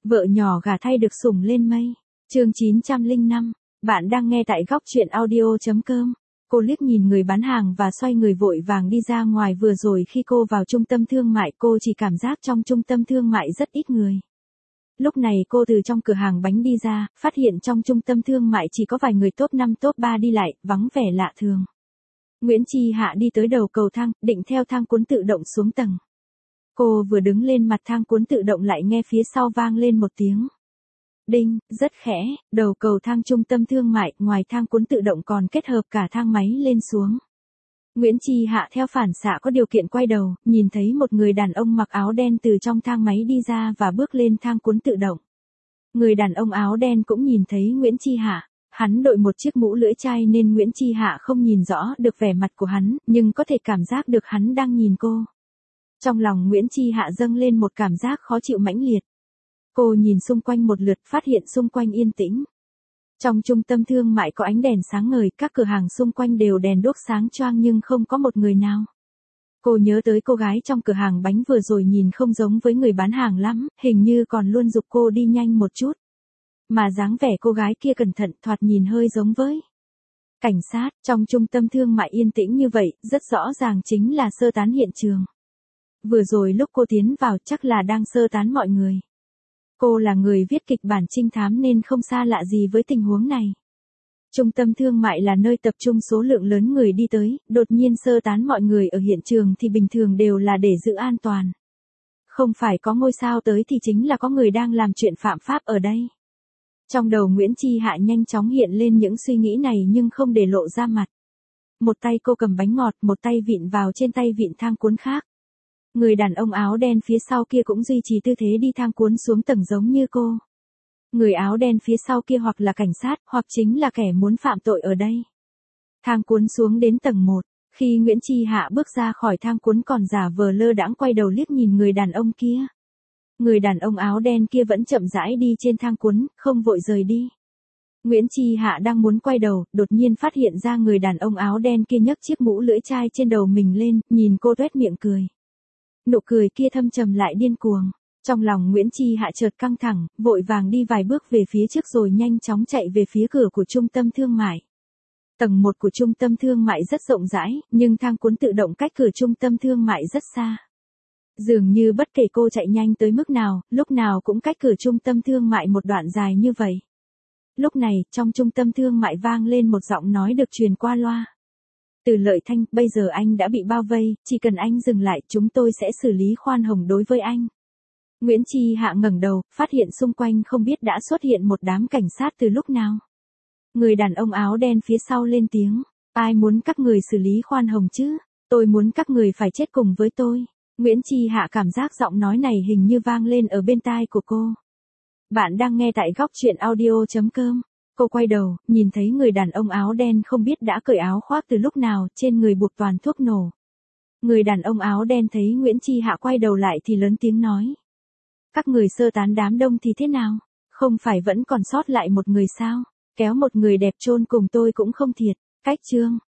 Vợ nhỏ gả thay được sủng lên mây. Chương 905. Bạn đang nghe tại góc truyện audio.com. Cô liếc nhìn người bán hàng và xoay người vội vàng đi ra ngoài. Vừa rồi khi cô vào trung tâm thương mại, cô chỉ cảm giác trong trung tâm thương mại rất ít người. Lúc này cô từ trong cửa hàng bánh đi ra, phát hiện trong trung tâm thương mại chỉ có vài người top 5 top 3 đi lại, vắng vẻ lạ thường. Nguyễn Chi Hạ đi tới đầu cầu thang, định theo thang cuốn tự động xuống tầng. Cô vừa đứng lên mặt thang cuốn tự động lại nghe phía sau vang lên một tiếng đinh, rất khẽ. Đầu cầu thang trung tâm thương mại, ngoài thang cuốn tự động còn kết hợp cả thang máy lên xuống. Nguyễn Chi Hạ theo phản xạ có điều kiện quay đầu, nhìn thấy một người đàn ông mặc áo đen từ trong thang máy đi ra và bước lên thang cuốn tự động. Người đàn ông áo đen cũng nhìn thấy Nguyễn Chi Hạ. Hắn đội một chiếc mũ lưỡi chai nên Nguyễn Chi Hạ không nhìn rõ được vẻ mặt của hắn, nhưng có thể cảm giác được hắn đang nhìn cô. Trong lòng Nguyễn Chi Hạ dâng lên một cảm giác khó chịu mãnh liệt. Cô nhìn xung quanh một lượt, phát hiện xung quanh yên tĩnh. Trong trung tâm thương mại có ánh đèn sáng ngời, các cửa hàng xung quanh đều đèn đuốc sáng choang nhưng không có một người nào. Cô nhớ tới cô gái trong cửa hàng bánh vừa rồi nhìn không giống với người bán hàng lắm, hình như còn luôn giục cô đi nhanh một chút. Mà dáng vẻ cô gái kia cẩn thận, thoạt nhìn hơi giống với cảnh sát. Trong trung tâm thương mại yên tĩnh như vậy, rất rõ ràng chính là sơ tán hiện trường. Vừa rồi lúc cô tiến vào chắc là đang sơ tán mọi người. Cô là người viết kịch bản trinh thám nên không xa lạ gì với tình huống này. Trung tâm thương mại là nơi tập trung số lượng lớn người đi tới, đột nhiên sơ tán mọi người ở hiện trường thì bình thường đều là để giữ an toàn. Không phải có ngôi sao tới thì chính là có người đang làm chuyện phạm pháp ở đây. Trong đầu Nguyễn Chi Hạ nhanh chóng hiện lên những suy nghĩ này nhưng không để lộ ra mặt. Một tay cô cầm bánh ngọt, một tay vịn vào trên tay vịn thang cuốn khác. Người đàn ông áo đen phía sau kia cũng duy trì tư thế đi thang cuốn xuống tầng giống như cô. Người áo đen phía sau kia hoặc là cảnh sát, hoặc chính là kẻ muốn phạm tội ở đây. Thang cuốn xuống đến tầng 1. Khi Nguyễn Chi Hạ bước ra khỏi thang cuốn còn giả vờ lơ đãng quay đầu liếc nhìn người đàn ông kia. Người đàn ông áo đen kia vẫn chậm rãi đi trên thang cuốn, không vội rời đi. Nguyễn Chi Hạ đang muốn quay đầu, đột nhiên phát hiện ra người đàn ông áo đen kia nhấc chiếc mũ lưỡi chai trên đầu mình lên, nhìn cô toét miệng cười. Nụ cười kia thâm trầm lại điên cuồng. Trong lòng Nguyễn Chi Hạ chợt căng thẳng, vội vàng đi vài bước về phía trước rồi nhanh chóng chạy về phía cửa của trung tâm thương mại. Tầng 1 của trung tâm thương mại rất rộng rãi, nhưng thang cuốn tự động cách cửa trung tâm thương mại rất xa. Dường như bất kể cô chạy nhanh tới mức nào, lúc nào cũng cách cửa trung tâm thương mại một đoạn dài như vậy. Lúc này, trong trung tâm thương mại vang lên một giọng nói được truyền qua loa. Từ Lợi Thanh, bây giờ anh đã bị bao vây, chỉ cần anh dừng lại, chúng tôi sẽ xử lý khoan hồng đối với anh. Nguyễn Chi Hạ ngẩng đầu, phát hiện xung quanh không biết đã xuất hiện một đám cảnh sát từ lúc nào. Người đàn ông áo đen phía sau lên tiếng, ai muốn các người xử lý khoan hồng chứ? Tôi muốn các người phải chết cùng với tôi. Nguyễn Chi Hạ cảm giác giọng nói này hình như vang lên ở bên tai của cô. Bạn đang nghe tại góc truyện audio.com. Cô quay đầu, nhìn thấy người đàn ông áo đen không biết đã cởi áo khoác từ lúc nào, trên người buộc toàn thuốc nổ. Người đàn ông áo đen thấy Nguyễn Chi Hạ quay đầu lại thì lớn tiếng nói. Các người sơ tán đám đông thì thế nào? Không phải vẫn còn sót lại một người sao? Kéo một người đẹp chôn cùng tôi cũng không thiệt. Cách chương.